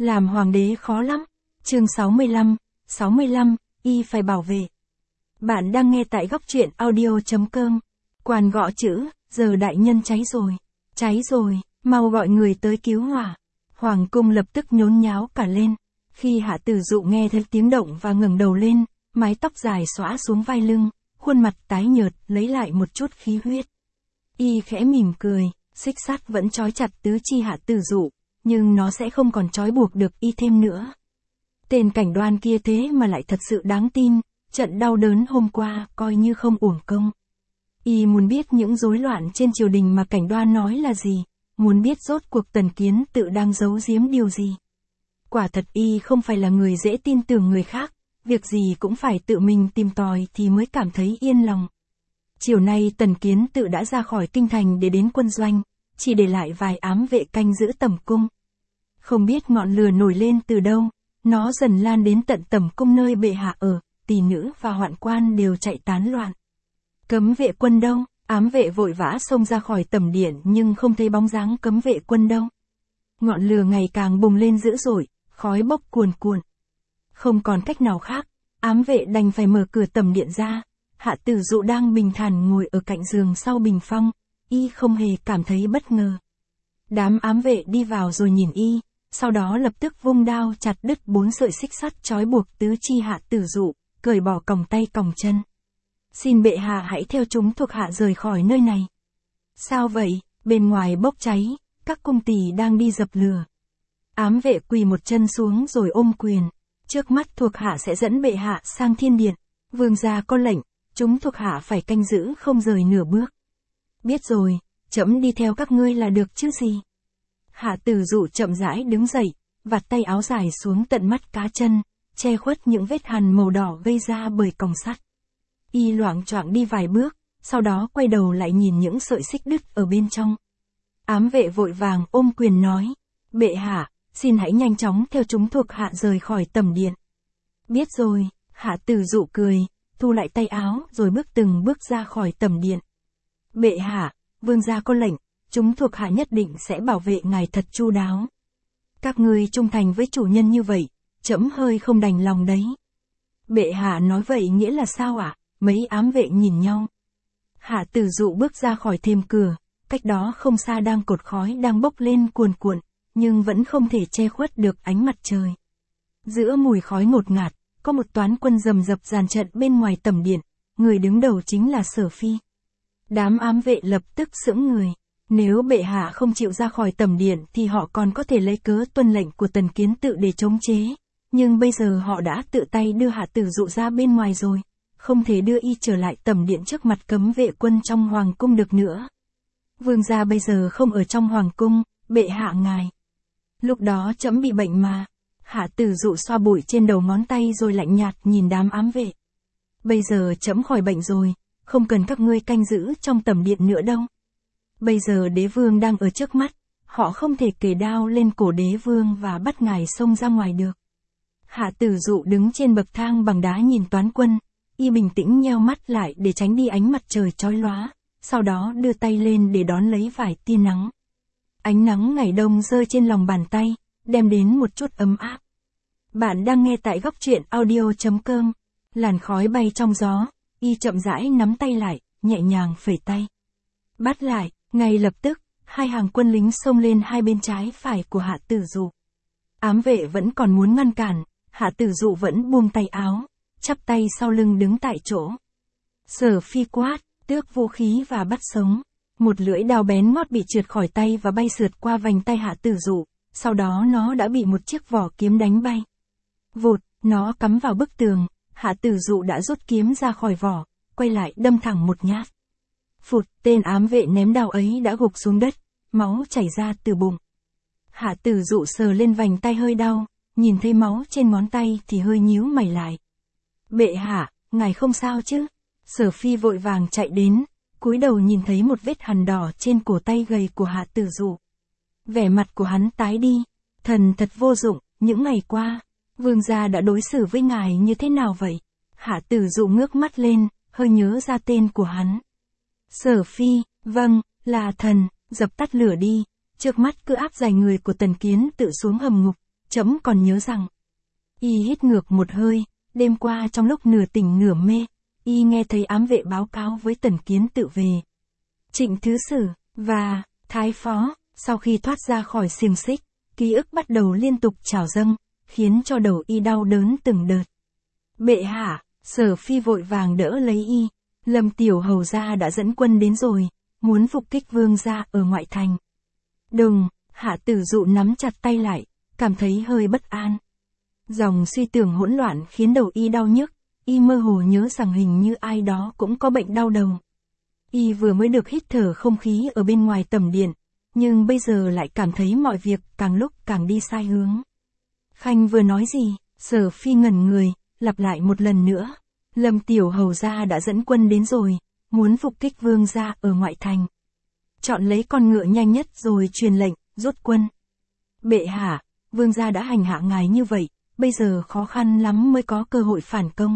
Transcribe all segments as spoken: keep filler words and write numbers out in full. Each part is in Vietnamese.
Làm hoàng đế khó lắm. Chương sáu mươi lăm, sáu mươi lăm, y phải bảo vệ. Bạn đang nghe tại góc truyện audio.com. Quan gõ chữ, giờ đại nhân cháy rồi. Cháy rồi, mau gọi người tới cứu hỏa. Hoàng cung lập tức nhốn nháo cả lên. Khi Hạ Tử Dụ nghe thấy tiếng động và ngẩng đầu lên, mái tóc dài xõa xuống vai lưng, khuôn mặt tái nhợt, lấy lại một chút khí huyết. Y khẽ mỉm cười, xích sắt vẫn trói chặt tứ chi Hạ Tử Dụ, nhưng nó sẽ không còn trói buộc được y thêm nữa. Tên Cảnh Đoan kia thế mà lại thật sự đáng tin, trận đau đớn hôm qua coi như không uổng công. Y muốn biết những rối loạn trên triều đình mà Cảnh Đoan nói là gì, muốn biết rốt cuộc Tần Kiến Tự đang giấu giếm điều gì. Quả thật y không phải là người dễ tin tưởng người khác, việc gì cũng phải tự mình tìm tòi thì mới cảm thấy yên lòng. Chiều nay Tần Kiến Tự đã ra khỏi kinh thành để đến quân doanh, chỉ để lại vài ám vệ canh giữ tẩm cung. Không biết ngọn lửa nổi lên từ đâu, nó dần lan đến tận tẩm cung nơi bệ hạ ở, tỷ nữ và hoạn quan đều chạy tán loạn. Cấm vệ quân đâu? Ám vệ vội vã xông ra khỏi tẩm điện nhưng không thấy bóng dáng cấm vệ quân đâu. Ngọn lửa ngày càng bùng lên dữ dội, khói bốc cuồn cuộn. Không còn cách nào khác, ám vệ đành phải mở cửa tẩm điện ra. Hạ Tử Dụ đang bình thản ngồi ở cạnh giường sau bình phong, y không hề cảm thấy bất ngờ. Đám ám vệ đi vào rồi nhìn y, sau đó lập tức vung đao chặt đứt bốn sợi xích sắt trói buộc tứ chi Hạ Tử Dụ, cởi bỏ còng tay còng chân. Xin bệ hạ hãy theo chúng thuộc hạ rời khỏi nơi này. Sao vậy? Bên ngoài bốc cháy, các cung tỳ đang đi dập lửa. Ám vệ quỳ một chân xuống rồi ôm quyền. Trước mắt thuộc hạ sẽ dẫn bệ hạ sang thiên điện. Vương gia có lệnh, chúng thuộc hạ phải canh giữ không rời nửa bước. Biết rồi, trẫm đi theo các ngươi là được chứ gì. Hạ Tử Dụ chậm rãi đứng dậy, vạt tay áo dài xuống tận mắt cá chân, che khuất những vết hằn màu đỏ gây ra bởi còng sắt. Y loạng choạng đi vài bước, sau đó quay đầu lại nhìn những sợi xích đứt ở bên trong. Ám vệ vội vàng ôm quyền nói, bệ hạ, xin hãy nhanh chóng theo chúng thuộc hạ rời khỏi tẩm điện. Biết rồi, Hạ Tử Dụ cười, thu lại tay áo rồi bước từng bước ra khỏi tẩm điện. Bệ hạ, vương gia có lệnh, chúng thuộc hạ nhất định sẽ bảo vệ ngài thật chu đáo. Các ngươi trung thành với chủ nhân như vậy, trẫm hơi không đành lòng đấy. Bệ hạ nói vậy nghĩa là sao ạ? À? Mấy ám vệ nhìn nhau. Hạ Tử Dụ bước ra khỏi thềm cửa, cách đó không xa đang cột khói đang bốc lên cuồn cuộn, nhưng vẫn không thể che khuất được ánh mặt trời. Giữa mùi khói ngột ngạt, có một toán quân rầm rập dàn trận bên ngoài tẩm điện, người đứng đầu chính là Sở Phi. Đám ám vệ lập tức sững người. Nếu bệ hạ không chịu ra khỏi tẩm điện thì họ còn có thể lấy cớ tuân lệnh của Tần Kiến Tự để chống chế. Nhưng bây giờ họ đã tự tay đưa Hạ Tử Dụ ra bên ngoài rồi. Không thể đưa y trở lại tẩm điện trước mặt cấm vệ quân trong hoàng cung được nữa. Vương gia bây giờ không ở trong hoàng cung, bệ hạ ngài. Lúc đó trẫm bị bệnh mà. Hạ Tử Dụ xoa bụi trên đầu ngón tay rồi lạnh nhạt nhìn đám ám vệ. Bây giờ trẫm khỏi bệnh rồi, không cần các ngươi canh giữ trong tẩm điện nữa đâu. Bây giờ đế vương đang ở trước mắt, họ không thể kề đao lên cổ đế vương và bắt ngài xông ra ngoài được. Hạ Tử Dụ đứng trên bậc thang bằng đá nhìn toán quân, y bình tĩnh nheo mắt lại để tránh đi ánh mặt trời chói lóa, sau đó đưa tay lên để đón lấy vài tia nắng. Ánh nắng ngày đông rơi trên lòng bàn tay, đem đến một chút ấm áp. Bạn đang nghe tại góc truyện audio.com. Làn khói bay trong gió, y chậm rãi nắm tay lại, nhẹ nhàng phẩy tay. Bắt lại, ngay lập tức, hai hàng quân lính xông lên hai bên trái phải của Hạ Tử Dụ. Ám vệ vẫn còn muốn ngăn cản, Hạ Tử Dụ vẫn buông tay áo, chắp tay sau lưng đứng tại chỗ. Sở Phi quát, tước vũ khí và bắt sống. Một lưỡi đao bén ngót bị trượt khỏi tay và bay sượt qua vành tay Hạ Tử Dụ, sau đó nó đã bị một chiếc vỏ kiếm đánh bay. Vụt, nó cắm vào bức tường, Hạ Tử Dụ đã rút kiếm ra khỏi vỏ, quay lại đâm thẳng một nhát. Phụt, tên ám vệ ném đao ấy đã gục xuống đất, máu chảy ra từ bụng. Hạ Tử Dụ sờ lên vành tay hơi đau, nhìn thấy máu trên ngón tay thì hơi nhíu mày lại. Bệ hạ, ngài không sao chứ? Sở Phi vội vàng chạy đến, cúi đầu nhìn thấy một vết hằn đỏ trên cổ tay gầy của Hạ Tử Dụ. Vẻ mặt của hắn tái đi, thần thật vô dụng, những ngày qua, vương gia đã đối xử với ngài như thế nào vậy? Hạ Tử Dụ ngước mắt lên, hơi nhớ ra tên của hắn. Sở Phi, vâng, là thần, dập tắt lửa đi, trước mắt cứ áp dài người của Tần Kiến Tự xuống hầm ngục, trẫm còn nhớ rằng. Y hít ngược một hơi, đêm qua trong lúc nửa tỉnh nửa mê, Y nghe thấy ám vệ báo cáo với Tần Kiến Tự về Trịnh Thứ Sử, và Thái Phó, sau khi thoát ra khỏi xiềng xích, ký ức bắt đầu liên tục trào dâng, khiến cho đầu Y đau đớn từng đợt. Bệ hạ, Sở Phi vội vàng đỡ lấy Y, Lâm Tiểu Hầu gia đã dẫn quân đến rồi, muốn phục kích vương gia ở ngoại thành. Đừng, Hạ Tử Dụ nắm chặt tay lại, cảm thấy hơi bất an. Dòng suy tưởng hỗn loạn khiến đầu Y đau nhức, Y mơ hồ nhớ rằng hình như ai đó cũng có bệnh đau đầu. Y vừa mới được hít thở không khí ở bên ngoài tầm điện, nhưng bây giờ lại cảm thấy mọi việc càng lúc càng đi sai hướng. Khanh vừa nói gì? Sở Phi ngẩn người, lặp lại một lần nữa. Lâm Tiểu Hầu gia đã dẫn quân đến rồi, muốn phục kích vương gia ở ngoại thành. Chọn lấy con ngựa nhanh nhất rồi truyền lệnh, rút quân. Bệ hạ, vương gia đã hành hạ ngài như vậy, bây giờ khó khăn lắm mới có cơ hội phản công.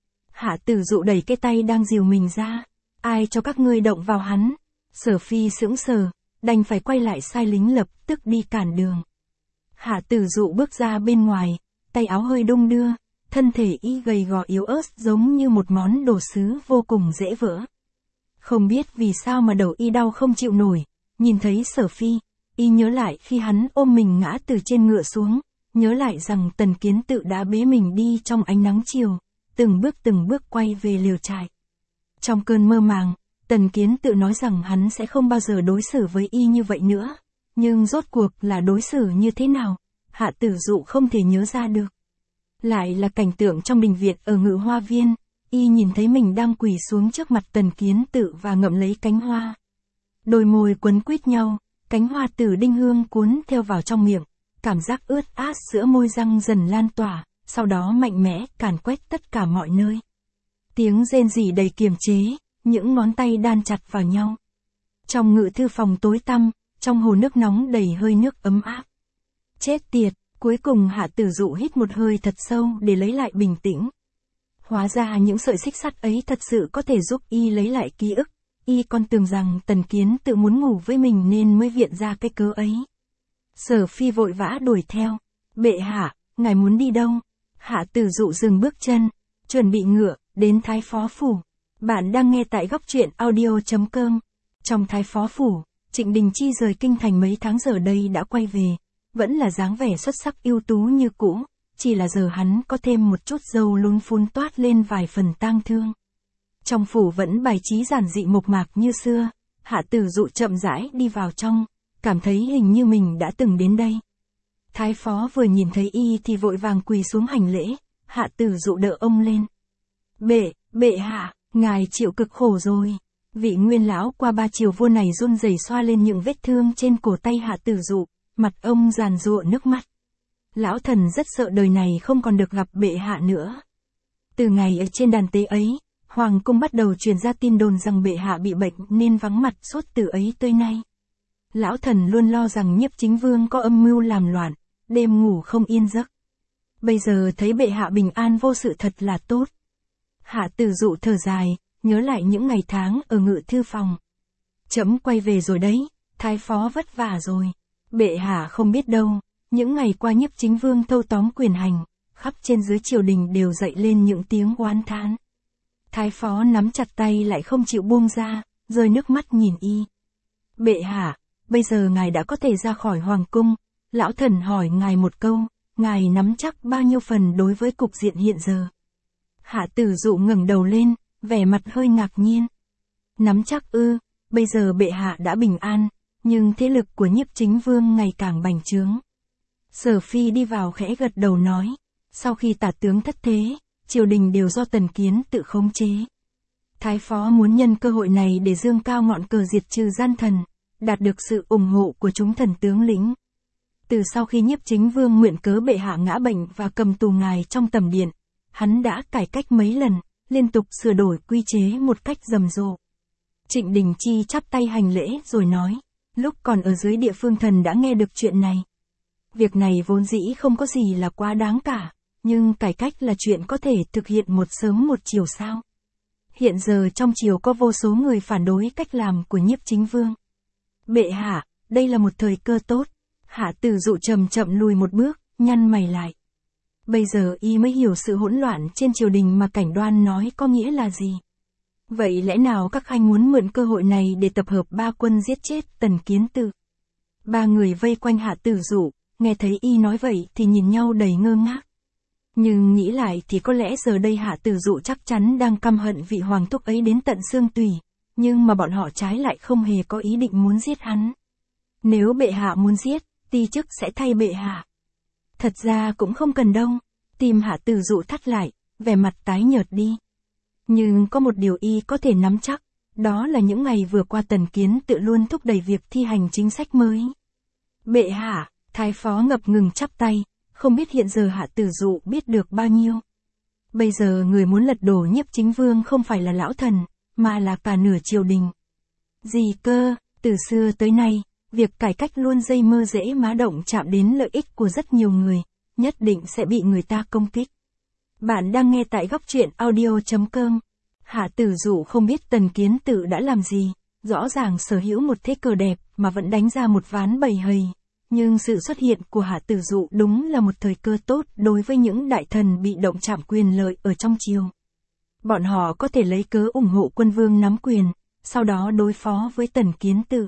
Hạ Tử Dụ đẩy cái tay đang dìu mình ra. Ai cho các ngươi động vào hắn? Sở Phi sững sờ, đành phải quay lại sai lính lập tức đi cản đường. Hạ Tử Dụ bước ra bên ngoài, tay áo hơi đung đưa, thân thể Y gầy gò yếu ớt giống như một món đồ sứ vô cùng dễ vỡ. Không biết vì sao mà đầu Y đau không chịu nổi, nhìn thấy Sở Phi, Y nhớ lại khi hắn ôm mình ngã từ trên ngựa xuống, nhớ lại rằng Tần Kiến Tự đã bế mình đi trong ánh nắng chiều, từng bước từng bước quay về liều trại. Trong cơn mơ màng, Tần Kiến Tự nói rằng hắn sẽ không bao giờ đối xử với Y như vậy nữa, nhưng rốt cuộc là đối xử như thế nào, Hạ Tử Dụ không thể nhớ ra được. Lại là cảnh tượng trong đình viện ở Ngự Hoa Viên, Y nhìn thấy mình đang quỳ xuống trước mặt Tần Kiến Tự và ngậm lấy cánh hoa. Đôi môi quấn quýt nhau, cánh hoa tử đinh hương cuốn theo vào trong miệng, cảm giác ướt át giữa môi răng dần lan tỏa, sau đó mạnh mẽ càn quét tất cả mọi nơi. Tiếng rên rỉ đầy kiềm chế, những ngón tay đan chặt vào nhau. Trong ngự thư phòng tối tăm, trong hồ nước nóng đầy hơi nước ấm áp. Chết tiệt, cuối cùng Hạ Tử Dụ hít một hơi thật sâu để lấy lại bình tĩnh. Hóa ra những sợi xích sắt ấy thật sự có thể giúp Y lấy lại ký ức. Y còn tưởng rằng Tần Kiến Tự muốn ngủ với mình nên mới viện ra cái cớ ấy. Sở Phi vội vã đuổi theo. Bệ hạ, ngài muốn đi đâu? Hạ Tử Dụ dừng bước chân, chuẩn bị ngựa, đến Thái Phó Phủ. Bạn đang nghe tại góc truyện audio chấm com. Trong Thái Phó Phủ, Trịnh Đình Chi rời kinh thành mấy tháng giờ đây đã quay về. Vẫn là dáng vẻ xuất sắc ưu tú như cũ, chỉ là giờ hắn có thêm một chút râu lún phun toát lên vài phần tang thương. Trong phủ vẫn bài trí giản dị mộc mạc như xưa, Hạ Tử Dụ chậm rãi đi vào trong, cảm thấy hình như mình đã từng đến đây. Thái Phó vừa nhìn thấy Y thì vội vàng quỳ xuống hành lễ, Hạ Tử Dụ đỡ ông lên. Bệ, bệ hạ, ngài chịu cực khổ rồi. Vị nguyên lão qua ba triều vua này run rẩy xoa lên những vết thương trên cổ tay Hạ Tử Dụ, mặt ông giàn giụa nước mắt. Lão thần rất sợ đời này không còn được gặp bệ hạ nữa. Từ ngày ở trên đàn tế ấy, Hoàng cung bắt đầu truyền ra tin đồn rằng bệ hạ bị bệnh nên vắng mặt suốt từ ấy tới nay. Lão thần luôn lo rằng Nhiếp Chính Vương có âm mưu làm loạn, đêm ngủ không yên giấc. Bây giờ thấy bệ hạ bình an vô sự thật là tốt. Hạ Tử Dụ thở dài, nhớ lại những ngày tháng ở ngự thư phòng. Trẫm quay về rồi đấy, Thái Phó vất vả rồi. Bệ hạ không biết đâu, những ngày qua Nhiếp Chính Vương thâu tóm quyền hành, khắp trên dưới triều đình đều dậy lên những tiếng oán thán. Thái Phó nắm chặt tay lại không chịu buông ra, rơi nước mắt nhìn Y. Bệ hạ, bây giờ ngài đã có thể ra khỏi hoàng cung, lão thần hỏi ngài một câu, ngài nắm chắc bao nhiêu phần đối với cục diện hiện giờ? Hạ Tử Dụ ngẩng đầu lên, vẻ mặt hơi ngạc nhiên. Nắm chắc ư, bây giờ bệ hạ đã bình an, nhưng thế lực của Nhiếp Chính Vương ngày càng bành trướng. Sở Phi đi vào khẽ gật đầu nói, sau khi tả tướng thất thế, triều đình đều do Tần Kiến Tự khống chế. Thái Phó muốn nhân cơ hội này để dương cao ngọn cờ diệt trừ gian thần, đạt được sự ủng hộ của chúng thần tướng lĩnh. Từ sau khi Nhiếp Chính Vương nguyện cớ bệ hạ ngã bệnh và cầm tù ngài trong tầm điện, hắn đã cải cách mấy lần, liên tục sửa đổi quy chế một cách rầm rộ. Trịnh Đình Chi chắp tay hành lễ rồi nói, lúc còn ở dưới địa phương thần đã nghe được chuyện này. Việc này vốn dĩ không có gì là quá đáng cả, nhưng cải cách là chuyện có thể thực hiện một sớm một chiều sao. Hiện giờ trong triều có vô số người phản đối cách làm của Nhiếp Chính Vương. Bệ hạ, đây là một thời cơ tốt. Hạ Tử Dụ chậm chậm lùi một bước, nhăn mày lại. Bây giờ y mới hiểu sự hỗn loạn trên triều đình mà Cảnh Đoan nói có nghĩa là gì. Vậy lẽ nào các khanh muốn mượn cơ hội này để tập hợp ba quân giết chết Tần Kiến Tự? Ba người vây quanh Hạ Tử Dụ, nghe thấy y nói vậy thì nhìn nhau đầy ngơ ngác. Nhưng nghĩ lại thì có lẽ giờ đây Hạ Tử Dụ chắc chắn đang căm hận vị hoàng thúc ấy đến tận xương tủy, nhưng mà bọn họ trái lại không hề có ý định muốn giết hắn. Nếu bệ hạ muốn giết, ti chức sẽ thay bệ hạ. Thật ra cũng không cần đâu, tim Hạ Tử Dụ thắt lại, vẻ mặt tái nhợt đi. Nhưng có một điều y có thể nắm chắc, đó là những ngày vừa qua Tần Kiến Tự luôn thúc đẩy việc thi hành chính sách mới. Bệ hạ, thái phó ngập ngừng chắp tay, không biết hiện giờ Hạ Tử Dụ biết được bao nhiêu. Bây giờ người muốn lật đổ Nhiếp Chính Vương không phải là lão thần, mà là cả nửa triều đình. Gì cơ, từ xưa tới nay, việc cải cách luôn dây mơ dễ má động chạm đến lợi ích của rất nhiều người, nhất định sẽ bị người ta công kích. Bạn đang nghe tại góc truyện audio chấm com. Hạ Tử Dụ không biết Tần Kiến Tự đã làm gì, rõ ràng sở hữu một thế cờ đẹp mà vẫn đánh ra một ván bầy hầy. Nhưng sự xuất hiện của Hạ Tử Dụ đúng là một thời cơ tốt đối với những đại thần bị động chạm quyền lợi ở trong triều. Bọn họ có thể lấy cớ ủng hộ quân vương nắm quyền, sau đó đối phó với Tần Kiến Tự.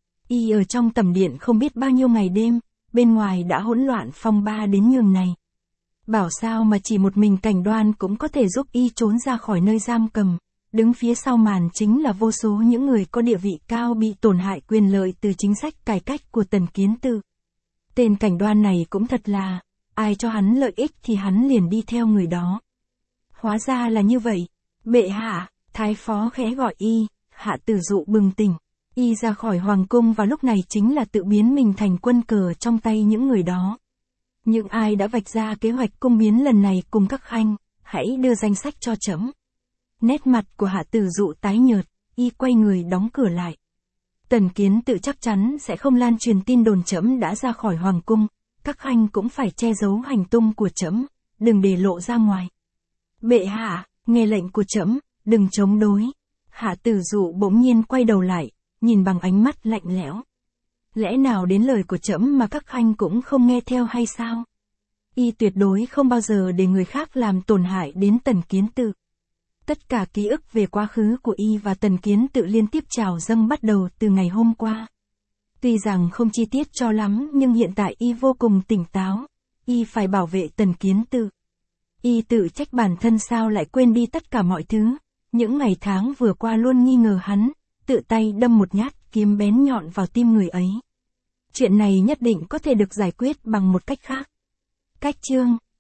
Y ở trong tẩm điện không biết bao nhiêu ngày đêm, bên ngoài đã hỗn loạn phong ba đến nhường này. Bảo sao mà chỉ một mình Cảnh Đoan cũng có thể giúp y trốn ra khỏi nơi giam cầm, đứng phía sau màn chính là vô số những người có địa vị cao bị tổn hại quyền lợi từ chính sách cải cách của Tần Kiến Tự. Tên Cảnh Đoan này cũng thật là, ai cho hắn lợi ích thì hắn liền đi theo người đó. Hóa ra là như vậy, bệ hạ, thái phó khẽ gọi y, Hạ Tử Dụ bừng tỉnh. Y ra khỏi hoàng cung vào lúc này chính là tự biến mình thành quân cờ trong tay những người đó. Những ai đã vạch ra kế hoạch cung biến lần này cùng các khanh, hãy đưa danh sách cho trẫm. Nét mặt của Hạ Tử Dụ tái nhợt, y quay người đóng cửa lại. Tần Kiến Tự chắc chắn sẽ không lan truyền tin đồn trẫm đã ra khỏi hoàng cung, các khanh cũng phải che giấu hành tung của trẫm, đừng để lộ ra ngoài. Bệ hạ, nghe lệnh của trẫm, đừng chống đối. Hạ Tử Dụ bỗng nhiên quay đầu lại, nhìn bằng ánh mắt lạnh lẽo. Lẽ nào đến lời của trẫm mà các khanh cũng không nghe theo hay sao? Y tuyệt đối không bao giờ để người khác làm tổn hại đến Tần Kiến Tự. Tất cả ký ức về quá khứ của y và Tần Kiến Tự liên tiếp trào dâng bắt đầu từ ngày hôm qua. Tuy rằng không chi tiết cho lắm nhưng hiện tại y vô cùng tỉnh táo. Y phải bảo vệ Tần Kiến Tự. Y tự trách bản thân sao lại quên đi tất cả mọi thứ. Những ngày tháng vừa qua luôn nghi ngờ hắn, tự tay đâm một nhát kiếm bén nhọn vào tim người ấy. Chuyện này nhất định có thể được giải quyết bằng một cách khác. Cách chương,